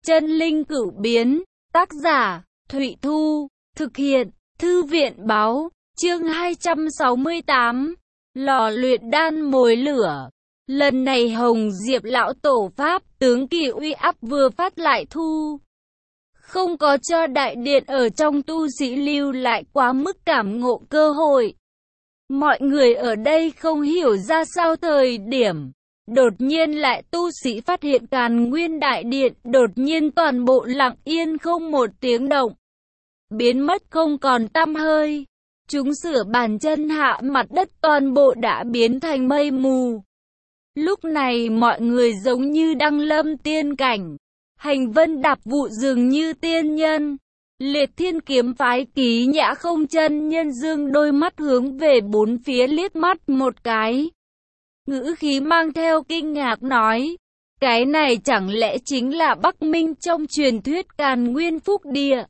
Chân linh cửu biến, tác giả, Thụy Thu, thực hiện, Thư viện báo, chương 268, lò luyện đan mồi lửa. Lần này Hồng Diệp lão tổ pháp tướng kỳ uy áp vừa phát lại thu. Không có cho đại điện ở trong tu sĩ lưu lại quá mức cảm ngộ cơ hội. Mọi người ở đây không hiểu ra sao thời điểm. Đột nhiên lại tu sĩ phát hiện Càn Nguyên đại điện, đột nhiên toàn bộ lặng yên không một tiếng động. Biến mất không còn tăm hơi. Chúng sửa bàn chân hạ mặt đất toàn bộ đã biến thành mây mù. Lúc này mọi người giống như đăng lâm tiên cảnh. Hành vân đạp vụ dường như tiên nhân. Liệt Thiên kiếm phái Ký Nhã Không chân nhân dương đôi mắt hướng về bốn phía liếc mắt một cái. Ngữ khí mang theo kinh ngạc nói, cái này chẳng lẽ chính là Bắc Minh trong truyền thuyết Càn Nguyên Phúc Địa.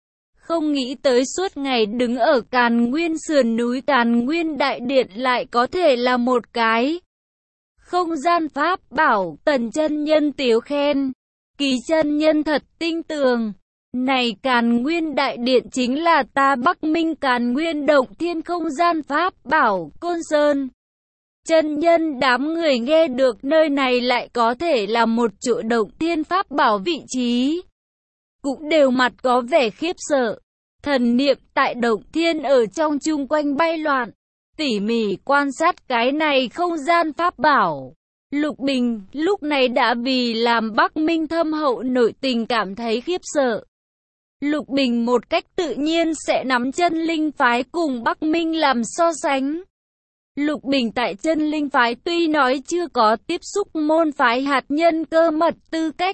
Không nghĩ tới suốt ngày đứng ở Càn Nguyên sườn núi Càn Nguyên đại điện lại có thể là một cái không gian pháp bảo. Tần chân nhân tiếu khen, Kỳ chân nhân thật tinh tường. Này Càn Nguyên đại điện chính là ta Bắc Minh Càn Nguyên động thiên không gian pháp bảo Côn Sơn. Chân nhân đám người nghe được nơi này lại có thể là một chỗ động thiên pháp bảo vị trí, cũng đều mặt có vẻ khiếp sợ. Thần niệm tại động thiên ở trong chung quanh bay loạn, tỉ mỉ quan sát cái này không gian pháp bảo. Lục Bình lúc này đã vì làm Bắc Minh thâm hậu nội tình cảm thấy khiếp sợ. Lục Bình một cách tự nhiên sẽ nắm chân linh phái cùng Bắc Minh làm so sánh. Lục Bình tại chân linh phái tuy nói chưa có tiếp xúc môn phái hạt nhân cơ mật tư cách.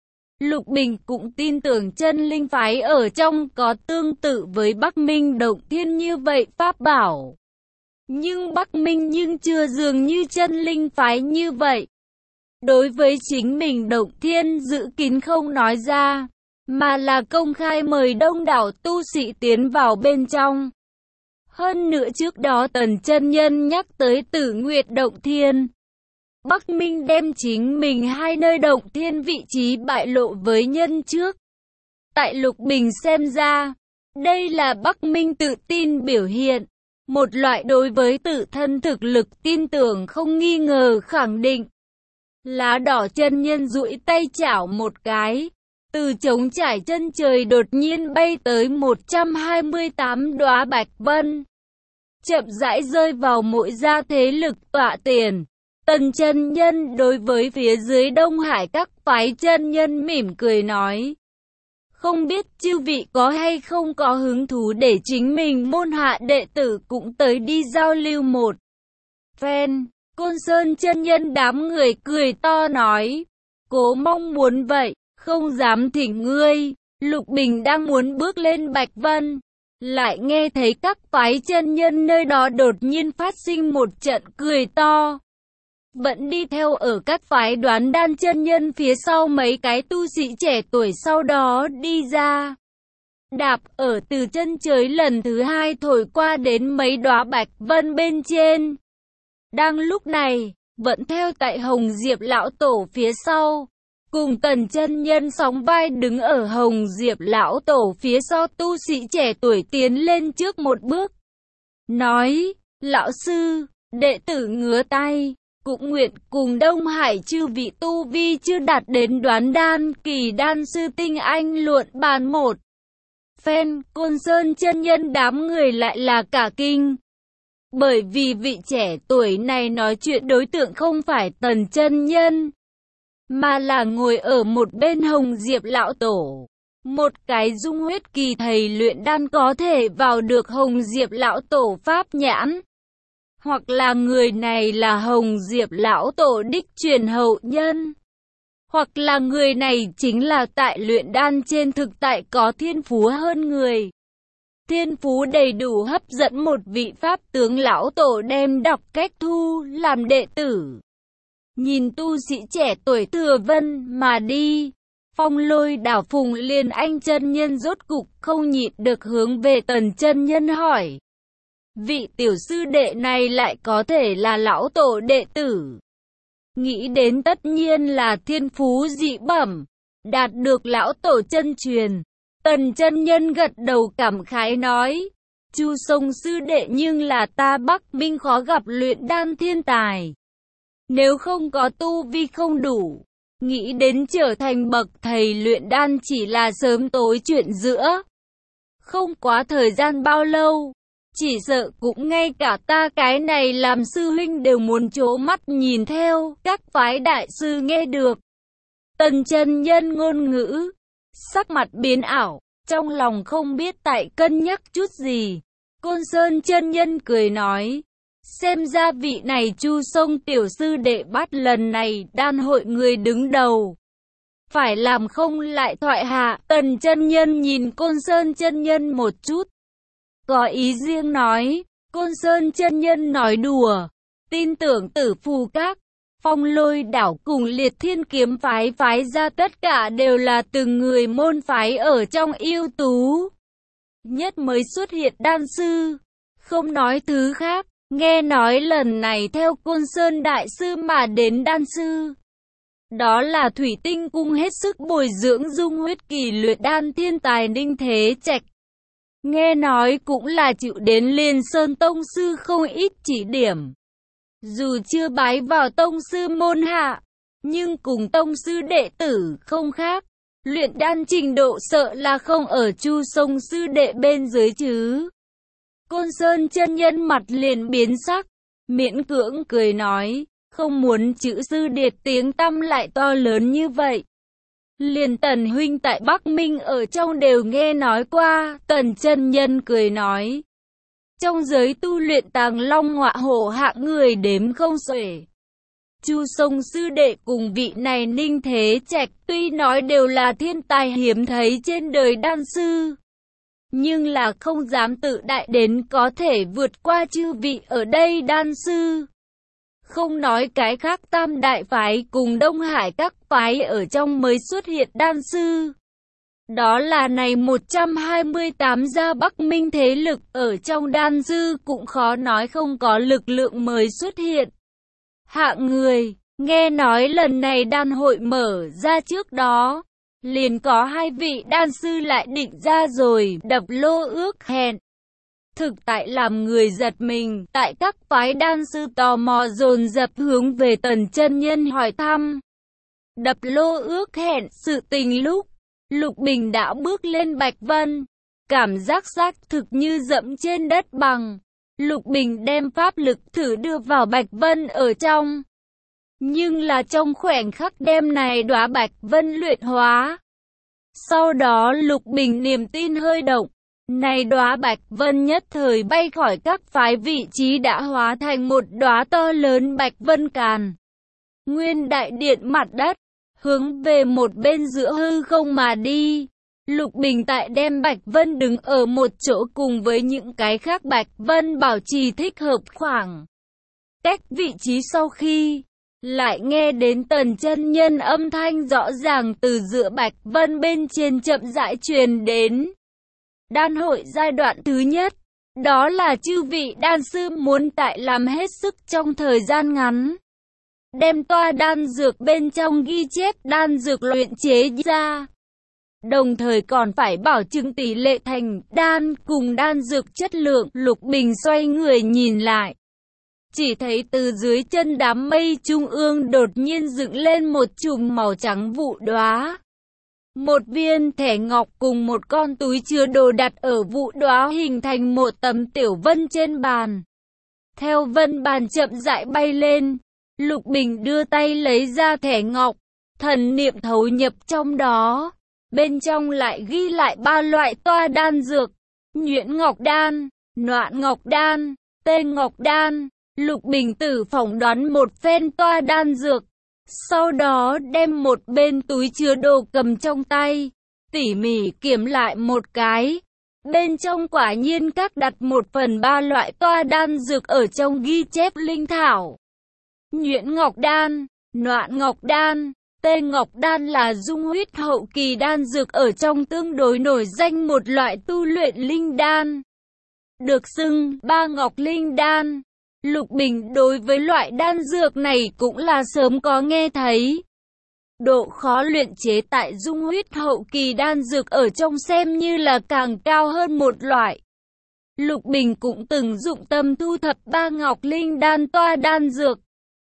Lục Bình cũng tin tưởng chân linh phái ở trong có tương tự với Bắc Minh động thiên như vậy pháp bảo. Nhưng Bắc Minh nhưng chưa dường như chân linh phái như vậy. Đối với chính mình động thiên giữ kín không nói ra, mà là công khai mời đông đảo tu sĩ tiến vào bên trong. Hơn nữa trước đó Tần chân nhân nhắc tới Tử Nguyệt động thiên. Bắc Minh đem chính mình hai nơi động thiên vị trí bại lộ với nhân trước. Tại Lục Bình xem ra, đây là Bắc Minh tự tin biểu hiện. Một loại đối với tự thân thực lực tin tưởng không nghi ngờ khẳng định. Lá đỏ chân nhân duỗi tay chảo một cái. Từ trống trải chân trời đột nhiên bay tới 128 đóa bạch vân. Chậm rãi rơi vào mỗi gia thế lực tọa tiền. Tần chân nhân đối với phía dưới Đông Hải các phái chân nhân mỉm cười nói. Không biết chư vị có hay không có hứng thú để chính mình môn hạ đệ tử cũng tới đi giao lưu một phen. Côn Sơn chân nhân đám người cười to nói. Cố mong muốn vậy, không dám thỉnh ngươi. Lục Bình đang muốn bước lên Bạch Vân, lại nghe thấy các phái chân nhân nơi đó đột nhiên phát sinh một trận cười to. Vẫn đi theo ở các phái Đoán Đan chân nhân phía sau mấy cái tu sĩ trẻ tuổi sau đó đi ra. Đạp ở từ chân trời lần thứ hai thổi qua đến mấy đóa bạch vân bên trên. Đang lúc này, vẫn theo tại Hồng Diệp lão tổ phía sau. Cùng Tần chân nhân sóng vai đứng ở Hồng Diệp lão tổ phía sau tu sĩ trẻ tuổi tiến lên trước một bước. Nói, lão sư, đệ tử ngứa tay. Cũng nguyện cùng Đông Hải chư vị tu vi chưa đạt đến Đoán Đan kỳ đan sư tinh anh luận bàn một phen. Côn Sơn chân nhân đám người lại là cả kinh. Bởi vì vị trẻ tuổi này nói chuyện đối tượng không phải Tần chân nhân, mà là ngồi ở một bên Hồng Diệp lão tổ. Một cái dung huyết kỳ thầy luyện đan có thể vào được Hồng Diệp lão tổ pháp nhãn. Hoặc là người này là Hồng Diệp lão tổ đích truyền hậu nhân. Hoặc là người này chính là tại luyện đan trên thực tại có thiên phú hơn người. Thiên phú đầy đủ hấp dẫn một vị pháp tướng lão tổ đem đọc cách thu làm đệ tử. Nhìn tu sĩ trẻ tuổi thừa vân mà đi. Phong Lôi đảo Phùng Liên Anh chân nhân rốt cục không nhịn được hướng về Tần chân nhân hỏi. Vị tiểu sư đệ này lại có thể là lão tổ đệ tử. Nghĩ đến tất nhiên là thiên phú dị bẩm. đạt được lão tổ chân truyền. Tần chân nhân gật đầu cảm khái nói, Chu Sông sư đệ, nhưng là ta Bắc Minh khó gặp luyện đan thiên tài. Nếu không có tu vi không đủ, nghĩ đến trở thành bậc thầy luyện đan chỉ là sớm tối chuyện giữa. Không quá thời gian bao lâu, chỉ sợ cũng ngay cả ta cái này làm sư huynh đều muốn trố mắt nhìn theo. Các phái đại sư nghe được Tần chân nhân ngôn ngữ, sắc mặt biến ảo, trong lòng không biết tại cân nhắc chút gì. Côn Sơn chân nhân cười nói, xem ra vị này Chu Sông tiểu sư đệ bắt lần này đan hội người đứng đầu, phải làm không lại thoại hạ. Tần chân nhân nhìn Côn Sơn chân nhân một chút, có ý riêng nói, Côn Sơn chân nhân nói đùa, tin tưởng Tử Phù Các, Phong Lôi đảo cùng Liệt Thiên kiếm phái phái ra tất cả đều là từng người môn phái ở trong ưu tú nhất mới xuất hiện đan sư. Không nói thứ khác, nghe nói lần này theo Côn Sơn đại sư mà đến đan sư, đó là Thủy Tinh cung hết sức bồi dưỡng dung huyết kỳ luyện đan thiên tài Ninh Thế Trạch. Nghe nói cũng là chịu đến Liên Sơn tông sư không ít chỉ điểm. Dù chưa bái vào tông sư môn hạ, nhưng cùng tông sư đệ tử không khác. Luyện đan trình độ sợ là không ở Chu Sông sư đệ bên dưới chứ. Côn Sơn chân nhân mặt liền biến sắc, miễn cưỡng cười nói, không muốn chữ sư điệt tiếng tăm lại to lớn như vậy. Liền Tần huynh tại Bắc Minh ở trong đều nghe nói qua. Tần chân nhân cười nói, trong giới tu luyện Tàng Long Ngọa Hổ hạng người đếm không xuể. Chu Sông sư đệ cùng vị này Ninh Thế Trạch tuy nói đều là thiên tài hiếm thấy trên đời đan sư, nhưng là không dám tự đại đến có thể vượt qua chư vị ở đây đan sư. Không nói cái khác tam đại phái cùng Đông Hải các phái ở trong mới xuất hiện đan sư. Đó là này 128 gia Bắc Minh thế lực ở trong đan sư cũng khó nói không có lực lượng mới xuất hiện. Hạng người, nghe nói lần này đan hội mở ra trước đó, liền có 2 vị đan sư lại định ra rồi, đập lô ước hẹn. Thực tại làm người giật mình, tại các phái đan sư tò mò dồn dập hướng về Tần chân nhân hỏi thăm. Đập lô ước hẹn sự tình lúc, Lục Bình đã bước lên Bạch Vân, cảm giác xác thực như dẫm trên đất bằng. Lục Bình đem pháp lực thử đưa vào Bạch Vân ở trong, nhưng là trong khoảnh khắc đem này đóa Bạch Vân luyện hóa. Sau đó Lục Bình niềm tin hơi động, này đóa Bạch Vân nhất thời bay khỏi các phái vị trí đã hóa thành một đóa to lớn Bạch Vân Càn. Nguyên đại điện mặt đất, hướng về một bên giữa hư không mà đi. Lục Bình tại đem Bạch Vân đứng ở một chỗ cùng với những cái khác Bạch Vân bảo trì thích hợp khoảng cách vị trí, sau khi lại nghe đến Tần chân nhân âm thanh rõ ràng từ giữa Bạch Vân bên trên chậm rãi truyền đến. Đan hội giai đoạn thứ nhất, đó là chư vị đan sư muốn tại làm hết sức trong thời gian ngắn, đem toa đan dược bên trong ghi chép đan dược luyện chế ra. Đồng thời còn phải bảo chứng tỷ lệ thành đan cùng đan dược chất lượng. Lục Bình xoay người nhìn lại, chỉ thấy từ dưới chân đám mây trung ương đột nhiên dựng lên một chùm màu trắng vụ đóa. Một viên thẻ ngọc cùng một con túi chứa đồ đặt ở vụ đóa hình thành một tấm tiểu vân trên bàn. Theo vân bàn chậm rãi bay lên, Lục Bình đưa tay lấy ra thẻ ngọc, thần niệm thấu nhập trong đó. Bên trong lại ghi lại 3 loại toa đan dược: Nhuyễn Ngọc Đan, Noạn Ngọc Đan, Tê Ngọc Đan. Lục Bình tử phỏng đoán một phen toa đan dược, sau đó đem một bên túi chứa đồ cầm trong tay, tỉ mỉ kiểm lại một cái. Bên trong quả nhiên các đặt 1/3 loại toa đan dược ở trong ghi chép linh thảo. Nhuyễn Ngọc Đan, Noạn Ngọc Đan, Tê Ngọc Đan là dung huyết hậu kỳ đan dược ở trong tương đối nổi danh một loại tu luyện linh đan, được xưng Ba Ngọc Linh Đan. Lục Bình đối với loại đan dược này cũng là sớm có nghe thấy. Độ khó luyện chế tại dung huyết hậu kỳ đan dược ở trong xem như là càng cao hơn một loại. Lục Bình cũng từng dụng tâm thu thập 3 ngọc linh đan toa đan dược.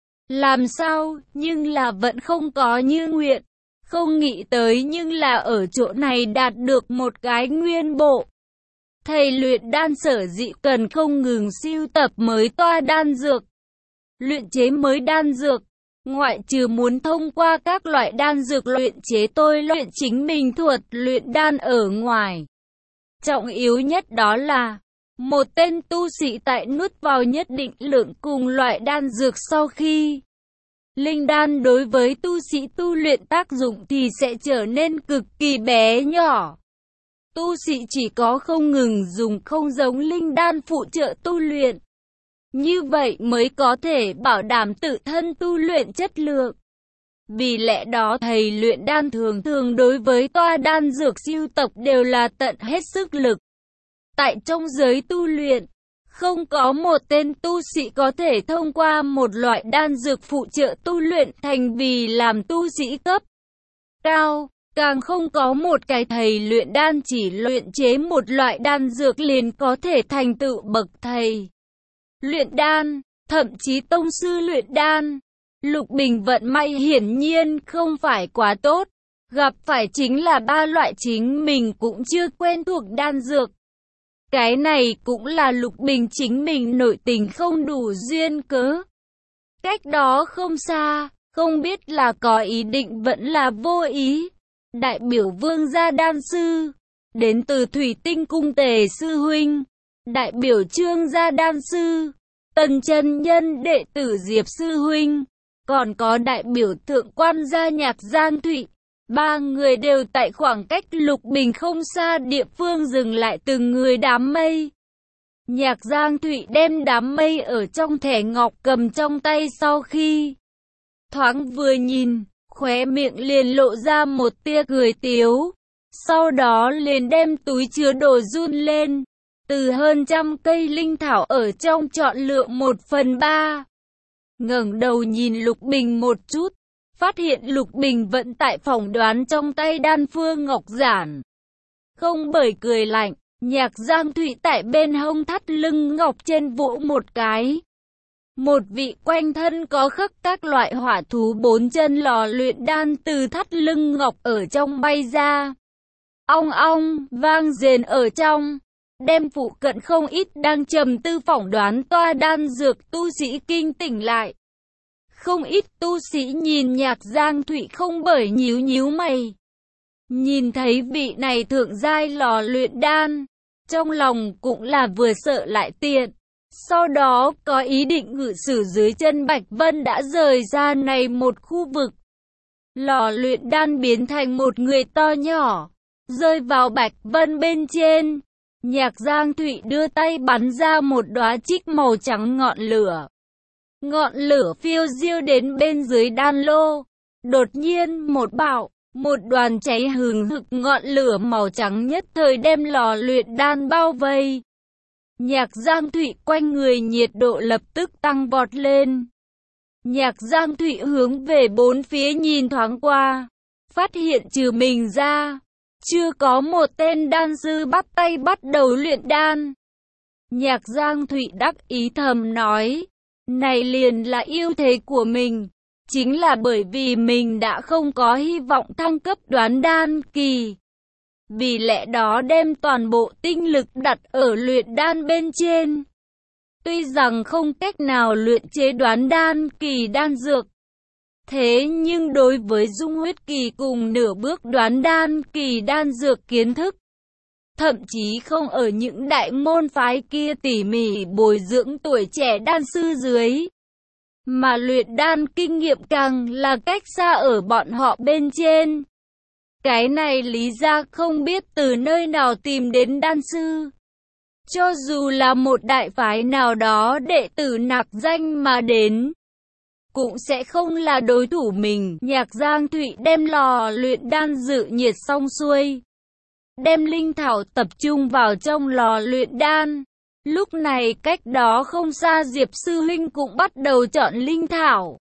Làm sao, nhưng là vẫn không có như nguyện. Không nghĩ tới nhưng là ở chỗ này đạt được một cái nguyên bộ. Thầy luyện đan sở dĩ cần không ngừng sưu tập mới toa đan dược, luyện chế mới đan dược. Ngoại trừ muốn thông qua các loại đan dược luyện chế tôi luyện chính mình thuật luyện đan ở ngoài. Trọng yếu nhất đó là một tên tu sĩ tại nuốt vào nhất định lượng cùng loại đan dược sau khi linh đan đối với tu sĩ tu luyện tác dụng thì sẽ trở nên cực kỳ bé nhỏ. Tu sĩ chỉ có không ngừng dùng không giống linh đan phụ trợ tu luyện. Như vậy mới có thể bảo đảm tự thân tu luyện chất lượng. Vì lẽ đó thầy luyện đan thường thường đối với toa đan dược sưu tập đều là tận hết sức lực. Tại trong giới tu luyện, không có một tên tu sĩ có thể thông qua một loại đan dược phụ trợ tu luyện thành vì làm tu sĩ cấp cao. Càng không có một cái thầy luyện đan chỉ luyện chế một loại đan dược liền có thể thành tựu bậc thầy luyện đan, thậm chí tông sư luyện đan. Lục Bình vận may hiển nhiên không phải quá tốt, gặp phải chính là 3 loại chính mình cũng chưa quen thuộc đan dược. Cái này cũng là Lục Bình chính mình nội tình không đủ duyên cớ. Cách đó không xa, không biết là có ý định vẫn là vô ý. Đại biểu Vương gia đan sư, đến từ Thủy Tinh cung Tề sư huynh. Đại biểu Trương gia đan sư, Tần chân nhân đệ tử Diệp sư huynh. Còn có đại biểu thượng quan gia Nhạc Giang Thụy. 3 người đều tại khoảng cách Lục Bình không xa địa phương dừng lại từng người đám mây. Nhạc Giang Thụy đem đám mây ở trong thẻ ngọc cầm trong tay sau khi thoáng vừa nhìn, khóe miệng liền lộ ra một tia cười tiếu. Sau đó liền đem túi chứa đồ run lên, từ hơn trăm cây linh thảo ở trong chọn lựa 1/3. Ngẩng đầu nhìn Lục Bình một chút, phát hiện Lục Bình vẫn tại phỏng đoán trong tay đan phương ngọc giản. Không bởi cười lạnh, Nhạc Giang Thụy tại bên hông thắt lưng ngọc trên vỗ một cái. Một vị quanh thân có khắc các loại hỏa thú 4 chân lò luyện đan từ thắt lưng ngọc ở trong bay ra. Ong ong, vang rền ở trong, đem phụ cận không ít đang trầm tư phỏng đoán toa đan dược tu sĩ kinh tỉnh lại. Không ít tu sĩ nhìn Nhạc Giang Thụy không bởi nhíu nhíu mày. Nhìn thấy vị này thượng giai lò luyện đan, trong lòng cũng là vừa sợ lại tiện. Sau đó có ý định ngự sử dưới chân Bạch Vân đã rời ra này một khu vực. Lò luyện đan biến thành một người to nhỏ, rơi vào Bạch Vân bên trên. Nhạc Giang Thụy đưa tay bắn ra một đóa trích màu trắng ngọn lửa. Ngọn lửa phiêu diêu đến bên dưới đan lô. Đột nhiên một đoàn cháy hừng hực ngọn lửa màu trắng nhất thời đem lò luyện đan bao vây. Nhạc Giang Thụy quanh người nhiệt độ lập tức tăng vọt lên. Nhạc Giang Thụy hướng về bốn phía nhìn thoáng qua, phát hiện trừ mình ra, chưa có một tên đan sư bắt tay bắt đầu luyện đan. Nhạc Giang Thụy đắc ý thầm nói, này liền là ưu thế của mình, chính là bởi vì mình đã không có hy vọng thăng cấp đoán đan kỳ. Vì lẽ đó đem toàn bộ tinh lực đặt ở luyện đan bên trên. Tuy rằng không cách nào luyện chế đoán đan kỳ đan dược, thế nhưng đối với dung huyết kỳ cùng nửa bước đoán đan kỳ đan dược kiến thức, thậm chí không ở những đại môn phái kia tỉ mỉ bồi dưỡng tuổi trẻ đan sư dưới, mà luyện đan kinh nghiệm càng là cách xa ở bọn họ bên trên. Cái này lý ra không biết từ nơi nào tìm đến đan sư. Cho dù là một đại phái nào đó đệ tử nặc danh mà đến, cũng sẽ không là đối thủ mình. Nhạc Giang Thụy đem lò luyện đan dự nhiệt xong xuôi, đem linh thảo tập trung vào trong lò luyện đan. Lúc này cách đó không xa Diệp sư huynh cũng bắt đầu chọn linh thảo.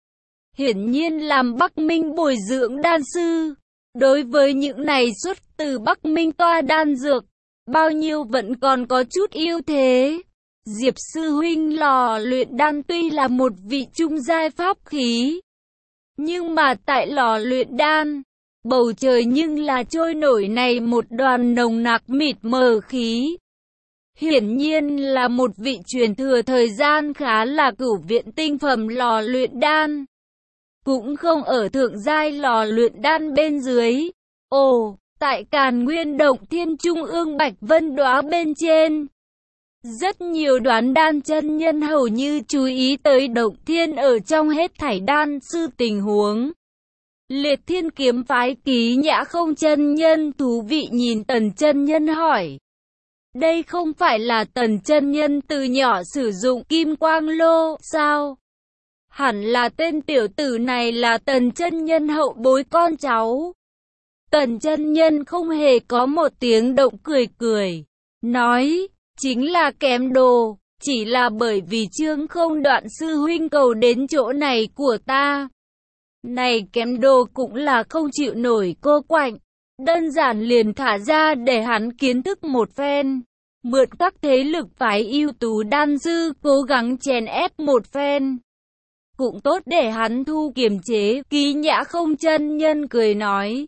hiển nhiên làm Bắc Minh bồi dưỡng đan sư. Đối với những này xuất từ Bắc Minh toa đan dược, bao nhiêu vẫn còn có chút ưu thế. Diệp sư huynh, lò luyện đan tuy là một vị trung giai pháp khí, nhưng mà tại lò luyện đan, bầu trời nhưng là trôi nổi này một đoàn nồng nặc mịt mờ khí. Hiển nhiên là một vị truyền thừa thời gian khá là cửu viện tinh phẩm lò luyện đan. Cũng không ở thượng giai lò luyện đan bên dưới. Ồ, tại Càn Nguyên Động Thiên Trung ương Bạch Vân Đóa bên trên, rất nhiều đoán đan chân nhân hầu như chú ý tới Động Thiên ở trong hết thảy đan sư tình huống. Liệt Thiên kiếm phái Ký Nhã Không chân nhân thú vị nhìn Tần chân nhân hỏi. Đây không phải là Tần chân nhân từ nhỏ sử dụng kim quang lô sao? Hẳn là tên tiểu tử này là Tần chân nhân hậu bối con cháu. Tần chân nhân không hề có một tiếng động, cười cười, nói, chính là kém đồ, chỉ là bởi vì Trương Không Đoạn sư huynh cầu đến chỗ này của ta. Này kém đồ cũng là không chịu nổi cô quạnh, đơn giản liền thả ra để hắn kiến thức một phen, mượn các thế lực phái ưu tú đan sư cố gắng chèn ép một phen. Cũng tốt để hắn thu kiềm chế. Ký Nhã Không chân nhân cười nói,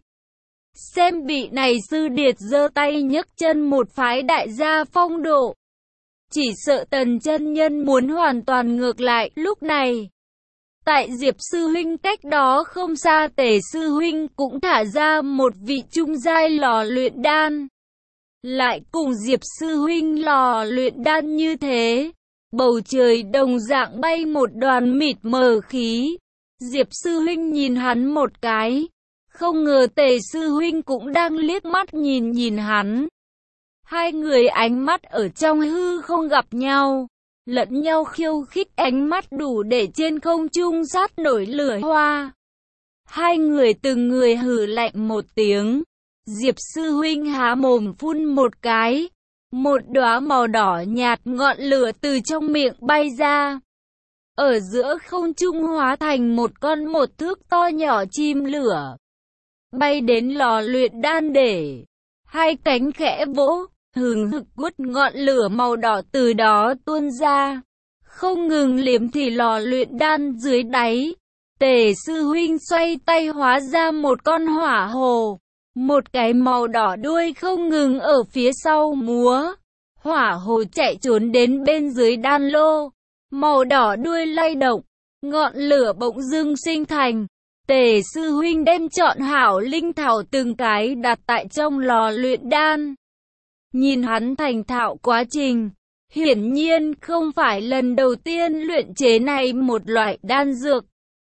xem vị này sư điệt giơ tay nhấc chân một phái đại gia phong độ. Chỉ sợ Tần chân nhân muốn hoàn toàn ngược lại. Lúc này, tại Diệp sư huynh cách đó không xa, Tề sư huynh cũng thả ra một vị trung giai lò luyện đan. Lại cùng Diệp sư huynh lò luyện đan như thế, bầu trời đồng dạng bay một đoàn mịt mờ khí. Diệp sư huynh nhìn hắn một cái, không ngờ Tề sư huynh cũng đang liếc mắt nhìn hắn. Hai người ánh mắt ở trong hư không gặp nhau, lẫn nhau khiêu khích, ánh mắt đủ để trên không trung sát nổi lửa hoa. Hai người từng người hừ lạnh một tiếng. Diệp sư huynh há mồm phun một cái, một đóa màu đỏ nhạt ngọn lửa từ trong miệng bay ra. Ở giữa không trung hóa thành một con một thước to nhỏ chim lửa, bay đến lò luyện đan để hai cánh khẽ vỗ, hừng hực quất ngọn lửa màu đỏ từ đó tuôn ra, không ngừng liếm thì lò luyện đan dưới đáy. Tề sư huynh xoay tay hóa ra một con hỏa hồ, một cái màu đỏ đuôi không ngừng ở phía sau múa. Hỏa hồ chạy trốn đến bên dưới đan lô, màu đỏ đuôi lay động, ngọn lửa bỗng dưng sinh thành. Tề sư huynh đem chọn hảo linh thảo từng cái đặt tại trong lò luyện đan. Nhìn hắn thành thạo quá trình, hiển nhiên không phải lần đầu tiên luyện chế này một loại đan dược.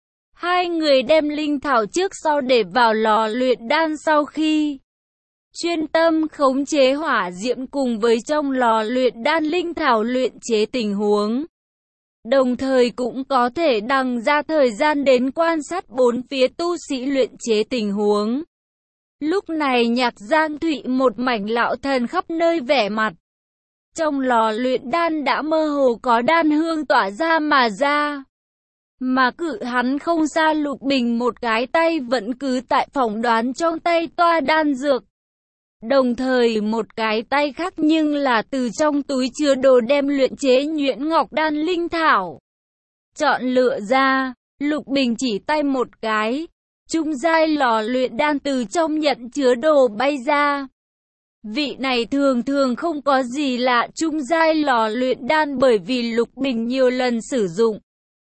Hai người đem linh thảo trước sau để vào lò luyện đan, sau khi chuyên tâm khống chế hỏa diễm cùng với trong lò luyện đan linh thảo luyện chế tình huống. Đồng thời cũng có thể đằng ra thời gian đến quan sát bốn phía tu sĩ luyện chế tình huống. Lúc này Nhạc Giang Thụy một mảnh lão thần khắp nơi vẻ mặt. Trong lò luyện đan đã mơ hồ có đan hương tỏa ra mà ra. Mà cự hắn không xa Lục Bình một cái tay vẫn cứ tại phỏng đoán trong tay toa đan dược. Đồng thời một cái tay khác nhưng là từ trong túi chứa đồ đem luyện chế nhuyễn ngọc đan linh thảo chọn lựa ra. Lục Bình chỉ tay một cái, trung giai lò luyện đan từ trong nhận chứa đồ bay ra. Vị này thường thường không có gì lạ, trung giai lò luyện đan bởi vì Lục Bình nhiều lần sử dụng,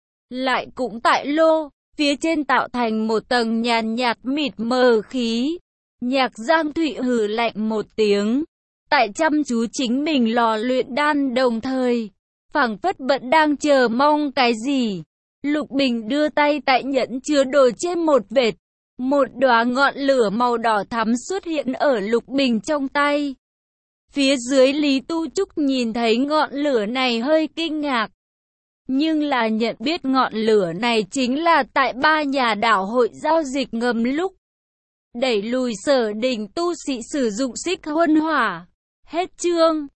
lại cũng tại lô phía trên tạo thành một tầng nhàn nhạt mịt mờ khí. Nhạc Giang Thụy hừ lạnh một tiếng, tại chăm chú chính mình lò luyện đan, đồng thời phảng phất vẫn đang chờ mong cái gì. Lục Bình đưa tay tại nhẫn chứa đồ trên một vệt, một đóa ngọn lửa màu đỏ thắm xuất hiện ở Lục Bình trong tay. Phía dưới Lý Tu Trúc nhìn thấy ngọn lửa này hơi kinh ngạc, nhưng là nhận biết ngọn lửa này chính là tại ba nhà đảo hội giao dịch ngầm lúc đẩy lùi Sở Đình tu sĩ sử dụng xích huân hỏa. Hết chương.